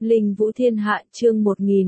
Linh Vũ Thiên Hạ chương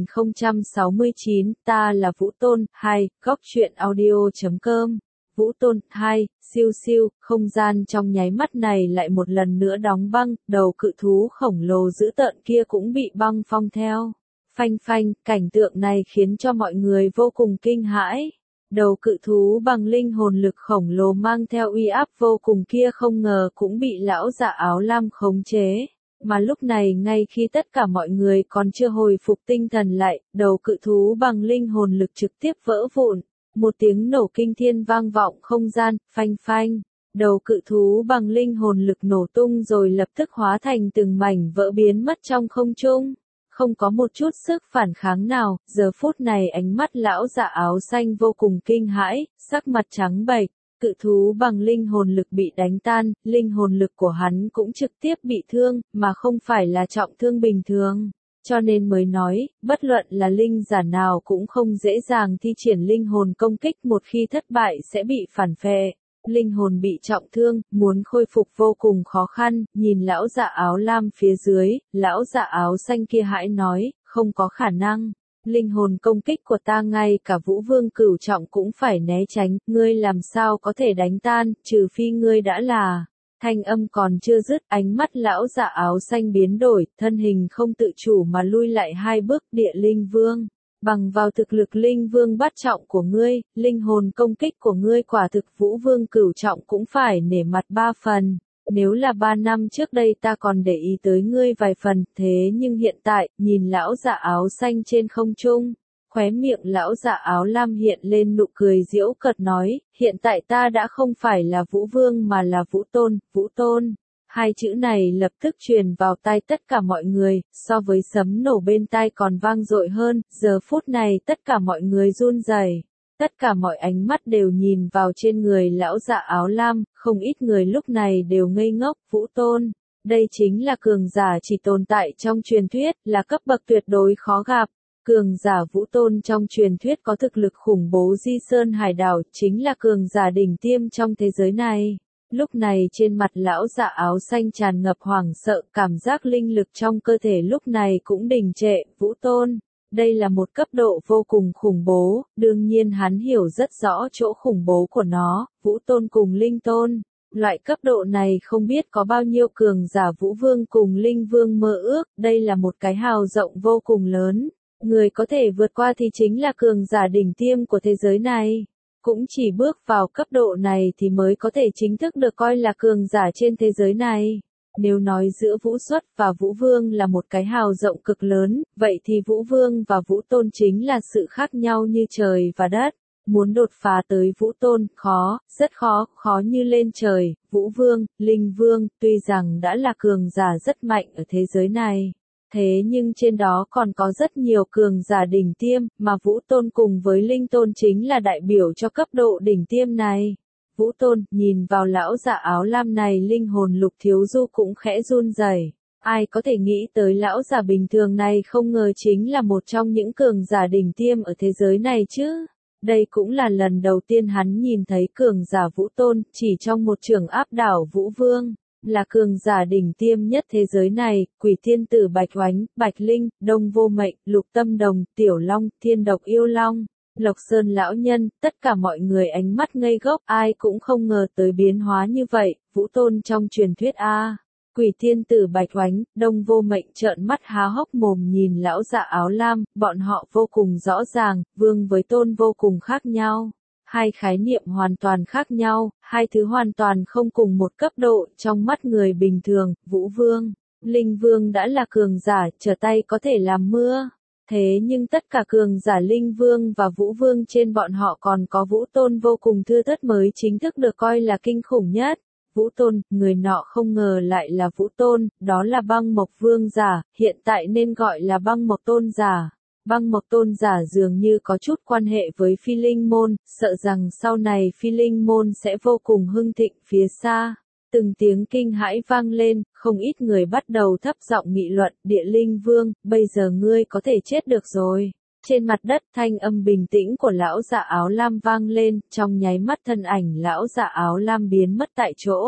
1069, ta là Vũ Tôn, 2, góc truyện audio.com. Vũ Tôn, 2, siêu siêu, không gian trong nháy mắt này lại một lần nữa đóng băng, đầu cự thú khổng lồ dữ tợn kia cũng bị băng phong theo. Phanh phanh, cảnh tượng này khiến cho mọi người vô cùng kinh hãi. Đầu cự thú bằng linh hồn lực khổng lồ mang theo uy áp vô cùng kia không ngờ cũng bị lão già áo lam khống chế. Mà lúc này ngay khi tất cả mọi người còn chưa hồi phục tinh thần lại, đầu cự thú bằng linh hồn lực trực tiếp vỡ vụn. Một tiếng nổ kinh thiên vang vọng không gian, phanh phanh. Đầu cự thú bằng linh hồn lực nổ tung rồi lập tức hóa thành từng mảnh vỡ biến mất trong không trung. Không có một chút sức phản kháng nào, giờ phút này ánh mắt lão già áo xanh vô cùng kinh hãi, sắc mặt trắng bệch. Cự thú bằng linh hồn lực bị đánh tan, linh hồn lực của hắn cũng trực tiếp bị thương, mà không phải là trọng thương bình thường. Cho nên mới nói, bất luận là linh giả nào cũng không dễ dàng thi triển linh hồn công kích, một khi thất bại sẽ bị phản phệ. Linh hồn bị trọng thương, muốn khôi phục vô cùng khó khăn, nhìn lão già áo lam phía dưới, lão già áo xanh kia hãi nói, không có khả năng. Linh hồn công kích của ta ngay cả Vũ Vương cửu trọng cũng phải né tránh, ngươi làm sao có thể đánh tan, trừ phi ngươi đã là. Thanh âm còn chưa dứt, ánh mắt lão già áo xanh biến đổi, thân hình không tự chủ mà lui lại hai bước. Địa Linh Vương, bằng vào thực lực Linh Vương bát trọng của ngươi, linh hồn công kích của ngươi quả thực Vũ Vương cửu trọng cũng phải nể mặt 3 phần. Nếu là 3 năm trước đây ta còn để ý tới ngươi vài phần, thế nhưng hiện tại, nhìn lão già áo xanh trên không trung, khóe miệng lão già áo lam hiện lên nụ cười giễu cợt nói, hiện tại ta đã không phải là Vũ Vương mà là Vũ Tôn, Vũ Tôn. Hai chữ này lập tức truyền vào tai tất cả mọi người, so với sấm nổ bên tai còn vang dội hơn, giờ phút này tất cả mọi người run rẩy. Tất cả mọi ánh mắt đều nhìn vào trên người lão già áo lam, không ít người lúc này đều ngây ngốc. Vũ Tôn, đây chính là cường giả chỉ tồn tại trong truyền thuyết, là cấp bậc tuyệt đối khó gặp. Cường giả Vũ Tôn trong truyền thuyết có thực lực khủng bố di sơn hải đảo, chính là cường giả đỉnh tiêm trong thế giới này. Lúc này trên mặt lão già áo xanh tràn ngập hoảng sợ, cảm giác linh lực trong cơ thể lúc này cũng đình trệ. Vũ Tôn, đây là một cấp độ vô cùng khủng bố, đương nhiên hắn hiểu rất rõ chỗ khủng bố của nó. Vũ Tôn cùng Linh Tôn, loại cấp độ này không biết có bao nhiêu cường giả Vũ Vương cùng Linh Vương mơ ước, đây là một cái hào rộng vô cùng lớn. Người có thể vượt qua thì chính là cường giả đỉnh tiêm của thế giới này. Cũng chỉ bước vào cấp độ này thì mới có thể chính thức được coi là cường giả trên thế giới này. Nếu nói giữa Vũ Xuất và Vũ Vương là một cái hào rộng cực lớn, vậy thì Vũ Vương và Vũ Tôn chính là sự khác nhau như trời và đất. Muốn đột phá tới Vũ Tôn, khó, rất khó, khó như lên trời. Vũ Vương, Linh Vương, tuy rằng đã là cường giả rất mạnh ở thế giới này. Thế nhưng trên đó còn có rất nhiều cường giả đỉnh tiêm, mà Vũ Tôn cùng với Linh Tôn chính là đại biểu cho cấp độ đỉnh tiêm này. Vũ Tôn, nhìn vào lão già áo lam này, linh hồn Lục Thiếu Du cũng khẽ run rẩy. Ai có thể nghĩ tới lão già bình thường này không ngờ chính là một trong những cường giả đỉnh tiêm ở thế giới này chứ. Đây cũng là lần đầu tiên hắn nhìn thấy cường giả Vũ Tôn, chỉ trong một trường áp đảo Vũ Vương. Là cường giả đỉnh tiêm nhất thế giới này, Quỷ Thiên Tử Bạch Oánh, Bạch Linh, Đông Vô Mệnh, Lục Tâm Đồng, Tiểu Long, Thiên Độc Yêu Long, Lộc Sơn Lão Nhân, tất cả mọi người ánh mắt ngây gốc, ai cũng không ngờ tới biến hóa như vậy. Vũ Tôn trong truyền thuyết a. Quỷ Thiên Tử Bạch Oánh, Đông Vô Mệnh trợn mắt há hốc mồm nhìn lão già áo lam, bọn họ vô cùng rõ ràng, Vương với Tôn vô cùng khác nhau. Hai khái niệm hoàn toàn khác nhau, hai thứ hoàn toàn không cùng một cấp độ. Trong mắt người bình thường, Vũ Vương, Linh Vương đã là cường giả, trở tay có thể làm mưa. Thế nhưng tất cả cường giả Linh Vương và Vũ Vương trên bọn họ còn có Vũ Tôn vô cùng thưa thớt mới chính thức được coi là kinh khủng nhất. Vũ Tôn, người nọ không ngờ lại là Vũ Tôn, đó là Băng Mộc Vương giả, hiện tại nên gọi là Băng Mộc Tôn giả. Băng Mộc Tôn giả dường như có chút quan hệ với Phi Linh Môn, sợ rằng sau này Phi Linh Môn sẽ vô cùng hưng thịnh phía xa. Từng tiếng kinh hãi vang lên, không ít người bắt đầu thấp giọng nghị luận. Địa Linh Vương, bây giờ ngươi có thể chết được rồi. Trên mặt đất thanh âm bình tĩnh của lão già áo lam vang lên, trong nháy mắt thân ảnh lão già áo lam biến mất tại chỗ.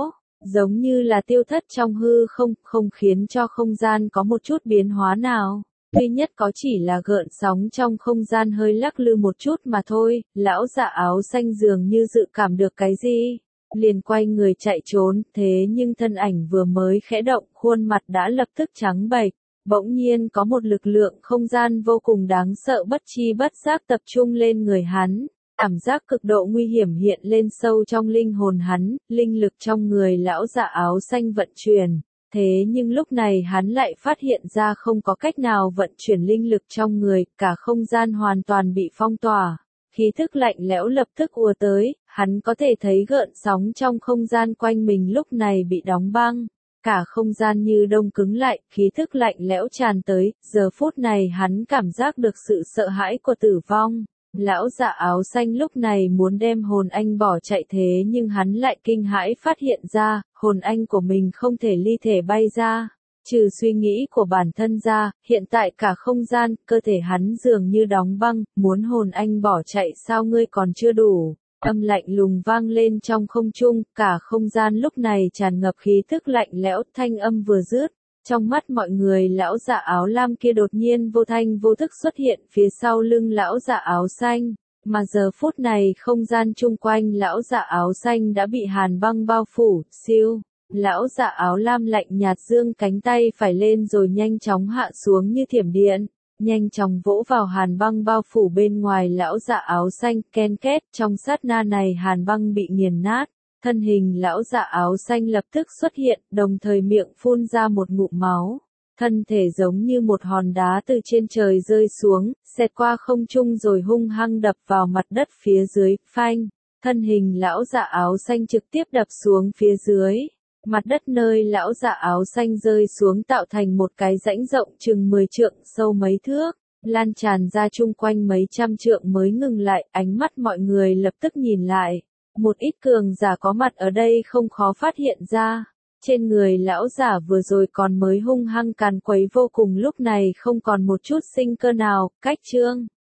giống như là tiêu thất trong hư không, không khiến cho không gian có một chút biến hóa nào. Duy nhất có chỉ là gợn sóng trong không gian hơi lắc lư một chút mà thôi, lão già áo xanh dường như dự cảm được cái gì, liền quay người chạy trốn, thế nhưng thân ảnh vừa mới khẽ động, khuôn mặt đã lập tức trắng bệch. Bỗng nhiên có một lực lượng không gian vô cùng đáng sợ bất chi bất giác tập trung lên người hắn. Cảm giác cực độ nguy hiểm hiện lên sâu trong linh hồn hắn, linh lực trong người lão già áo xanh vận chuyển. Thế nhưng lúc này hắn lại phát hiện ra không có cách nào vận chuyển linh lực trong người, cả không gian hoàn toàn bị phong tỏa. Khí thức lạnh lẽo lập tức ùa tới, hắn có thể thấy gợn sóng trong không gian quanh mình lúc này bị đóng băng. Cả không gian như đông cứng lại, khí thức lạnh lẽo tràn tới, giờ phút này hắn cảm giác được sự sợ hãi của tử vong. Lão già áo xanh lúc này muốn đem hồn anh bỏ chạy thế nhưng hắn lại kinh hãi phát hiện ra, hồn anh của mình không thể ly thể bay ra. Trừ suy nghĩ của bản thân ra, hiện tại cả không gian, cơ thể hắn dường như đóng băng, muốn hồn anh bỏ chạy sao ngươi còn chưa đủ. Âm lạnh lùng vang lên trong không trung, cả không gian lúc này tràn ngập khí thức lạnh lẽo, thanh âm vừa dứt. Trong mắt mọi người lão già áo lam kia đột nhiên vô thanh vô thức xuất hiện phía sau lưng lão già áo xanh, mà giờ phút này không gian chung quanh lão già áo xanh đã bị hàn băng bao phủ, siêu. Lão già áo lam lạnh nhạt giương cánh tay phải lên rồi nhanh chóng hạ xuống như thiểm điện, nhanh chóng vỗ vào hàn băng bao phủ bên ngoài lão già áo xanh, ken két, trong sát na này hàn băng bị nghiền nát. Thân hình lão già áo xanh lập tức xuất hiện, đồng thời miệng phun ra một ngụm máu. Thân thể giống như một hòn đá từ trên trời rơi xuống, xẹt qua không trung rồi hung hăng đập vào mặt đất phía dưới, phanh. Thân hình lão già áo xanh trực tiếp đập xuống phía dưới. Mặt đất nơi lão già áo xanh rơi xuống tạo thành một cái rãnh rộng chừng 10 trượng, sâu mấy thước, lan tràn ra chung quanh mấy trăm trượng mới ngừng lại, ánh mắt mọi người lập tức nhìn lại. Một ít cường giả có mặt ở đây không khó phát hiện ra, trên người lão giả vừa rồi còn mới hung hăng càn quấy vô cùng lúc này không còn một chút sinh cơ nào, cách chương.